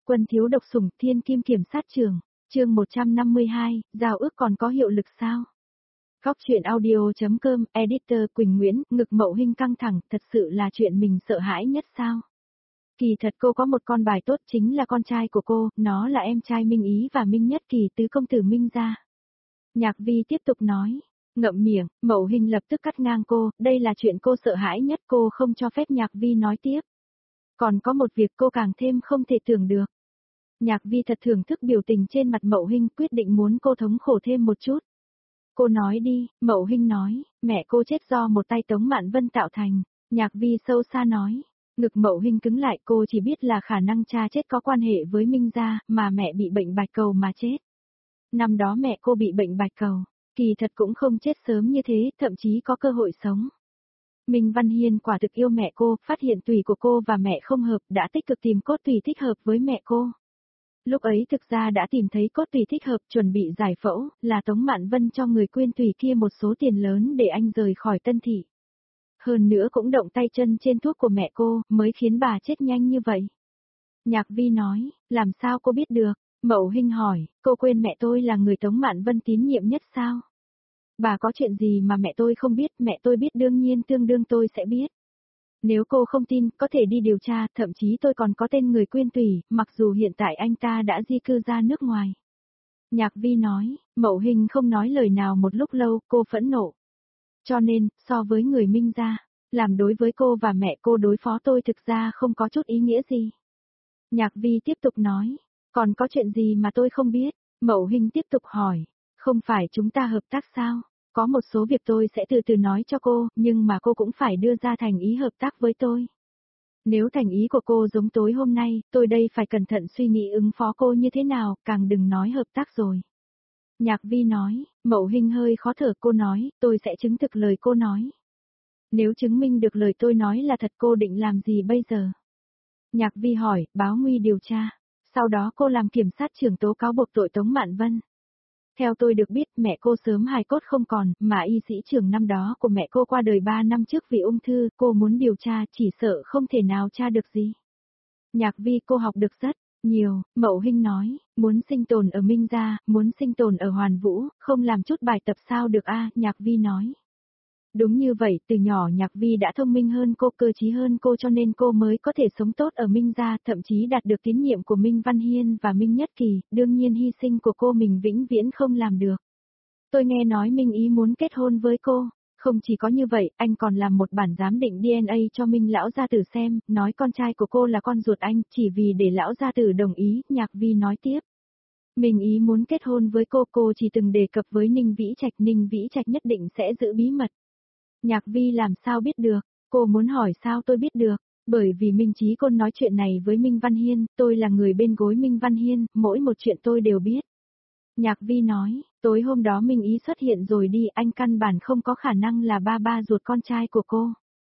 Quân thiếu độc sủng thiên kim kiểm sát trường, chương 152, giao ước còn có hiệu lực sao? Góc chuyện audio.com, editor Quỳnh Nguyễn, ngực Mậu Hinh căng thẳng, thật sự là chuyện mình sợ hãi nhất sao? Kỳ thật cô có một con bài tốt chính là con trai của cô, nó là em trai Minh Ý và Minh Nhất Kỳ tứ công tử Minh gia. Nhạc Vi tiếp tục nói, ngậm miệng, Mậu Hinh lập tức cắt ngang cô, đây là chuyện cô sợ hãi nhất, cô không cho phép Nhạc Vi nói tiếp. Còn có một việc cô càng thêm không thể tưởng được. Nhạc Vi thật thưởng thức biểu tình trên mặt Mậu Hinh, quyết định muốn cô thống khổ thêm một chút. Cô nói đi, Mậu Hinh nói, mẹ cô chết do một tay Tống Mạn Vân tạo thành. Nhạc Vi sâu xa nói, ngực Mậu Hinh cứng lại, cô chỉ biết là khả năng cha chết có quan hệ với Minh gia, mà mẹ bị bệnh bạch cầu mà chết. Năm đó mẹ cô bị bệnh bạch cầu, kỳ thật cũng không chết sớm như thế, thậm chí có cơ hội sống. Minh Văn Hiên quả thực yêu mẹ cô, phát hiện tủy của cô và mẹ không hợp, đã tích cực tìm cốt tủy thích hợp với mẹ cô. Lúc ấy thực ra đã tìm thấy cốt tủy thích hợp, chuẩn bị giải phẫu, là Tống Mạn Vân cho người quyên tủy kia một số tiền lớn để anh rời khỏi Tân Thị. Hơn nữa cũng động tay chân trên thuốc của mẹ cô, mới khiến bà chết nhanh như vậy. Nhạc Vi nói, làm sao cô biết được? Mậu Hinh hỏi, cô quên mẹ tôi là người Tống Mạn Vân tín nhiệm nhất sao? Bà có chuyện gì mà mẹ tôi không biết, mẹ tôi biết đương nhiên tương đương tôi sẽ biết. Nếu cô không tin, có thể đi điều tra, thậm chí tôi còn có tên người quyên tủy, mặc dù hiện tại anh ta đã di cư ra nước ngoài. Nhạc Vi nói, Mậu Hinh không nói lời nào một lúc lâu, cô phẫn nộ. Cho nên, so với người Minh gia, làm đối với cô và mẹ cô đối phó tôi thực ra không có chút ý nghĩa gì. Nhạc Vi tiếp tục nói, còn có chuyện gì mà tôi không biết? Mậu Hinh tiếp tục hỏi, không phải chúng ta hợp tác sao? Có một số việc tôi sẽ từ từ nói cho cô, nhưng mà cô cũng phải đưa ra thành ý hợp tác với tôi. Nếu thành ý của cô giống tối hôm nay, tôi đây phải cẩn thận suy nghĩ ứng phó cô như thế nào, càng đừng nói hợp tác rồi. Nhạc Vi nói, Mậu Hinh hơi khó thở, cô nói, tôi sẽ chứng thực lời cô nói. Nếu chứng minh được lời tôi nói là thật, cô định làm gì bây giờ? Nhạc Vi hỏi, báo nguy điều tra. Sau đó cô làm kiểm sát trưởng tố cáo buộc tội Tống Mạn Vân. Theo tôi được biết, mẹ cô sớm hài cốt không còn, mà y sĩ trưởng năm đó của mẹ cô qua đời 3 năm trước vì ung thư, cô muốn điều tra, chỉ sợ không thể nào tra được gì. Nhạc Vi, cô học được rất nhiều, Mậu Hinh nói, muốn sinh tồn ở Minh gia, muốn sinh tồn ở Hoàn Vũ, không làm chút bài tập sao được a? Nhạc Vi nói. Đúng như vậy, từ nhỏ Nhạc Vi đã thông minh hơn cô, cơ trí hơn cô, cho nên cô mới có thể sống tốt ở Minh gia, thậm chí đạt được tín nhiệm của Minh Văn Hiên và Minh Nhất Kỳ, đương nhiên hy sinh của cô mình vĩnh viễn không làm được. Tôi nghe nói Minh Ý muốn kết hôn với cô, không chỉ có như vậy, anh còn làm một bản giám định DNA cho Minh lão gia tử xem, nói con trai của cô là con ruột anh, chỉ vì để lão gia tử đồng ý. Nhạc Vi nói tiếp. Minh Ý muốn kết hôn với cô chỉ từng đề cập với Ninh Vĩ Trạch nhất định sẽ giữ bí mật. Nhạc Vi làm sao biết được? Cô muốn hỏi sao tôi biết được? Bởi vì Minh Chí Côn nói chuyện này với Minh Văn Hiên, tôi là người bên gối Minh Văn Hiên, mỗi một chuyện tôi đều biết. Nhạc Vi nói, tối hôm đó Minh Ý xuất hiện rồi đi, anh căn bản không có khả năng là ba ruột con trai của cô.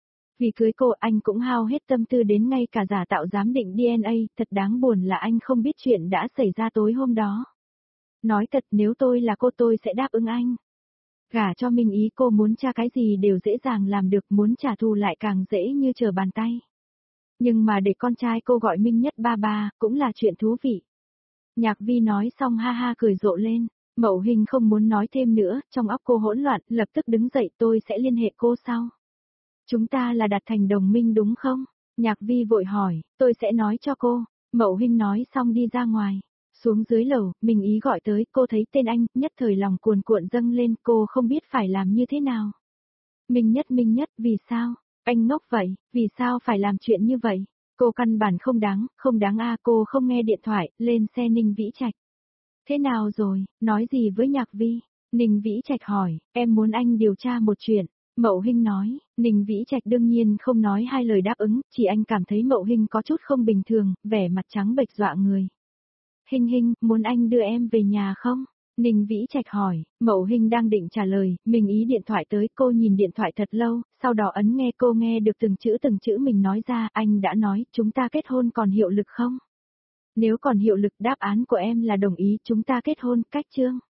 Vì cưới cô anh cũng hao hết tâm tư đến ngay cả giả tạo giám định DNA, thật đáng buồn là anh không biết chuyện đã xảy ra tối hôm đó. Nói thật, nếu tôi là cô tôi sẽ đáp ứng anh. Gả cho Minh Ý, cô muốn tra cái gì đều dễ dàng làm được, muốn trả thù lại càng dễ như trở bàn tay. Nhưng mà để con trai cô gọi Minh Nhất ba, cũng là chuyện thú vị. Nhạc Vi nói xong ha ha cười rộ lên, Mậu Hinh không muốn nói thêm nữa, trong óc cô hỗn loạn, lập tức đứng dậy, tôi sẽ liên hệ cô sau. Chúng ta là đặt thành đồng minh đúng không? Nhạc Vi vội hỏi, tôi sẽ nói cho cô. Mậu Hinh nói xong đi ra ngoài. Xuống dưới lầu, Minh Ý gọi tới, cô thấy tên anh, nhất thời lòng cuồn cuộn dâng lên, cô không biết phải làm như thế nào. Minh Nhất, vì sao? Anh ngốc vậy, vì sao phải làm chuyện như vậy? Cô căn bản không đáng a, cô không nghe điện thoại, lên xe Ninh Vĩ Trạch. Thế nào rồi, nói gì với Nhạc Vi? Ninh Vĩ Trạch hỏi, em muốn anh điều tra một chuyện. Mậu Hinh nói, Ninh Vĩ Trạch đương nhiên không nói hai lời đáp ứng, chỉ anh cảm thấy Mậu Hinh có chút không bình thường, vẻ mặt trắng bệch dọa người. Hinh, muốn anh đưa em về nhà không? Ninh Vĩ Trạch hỏi, Mậu Hinh đang định trả lời, Minh Ý điện thoại tới, cô nhìn điện thoại thật lâu, sau đó ấn nghe, cô nghe được từng chữ mình nói ra, anh đã nói, chúng ta kết hôn còn hiệu lực không? Nếu còn hiệu lực, đáp án của em là đồng ý, chúng ta kết hôn, cách chương.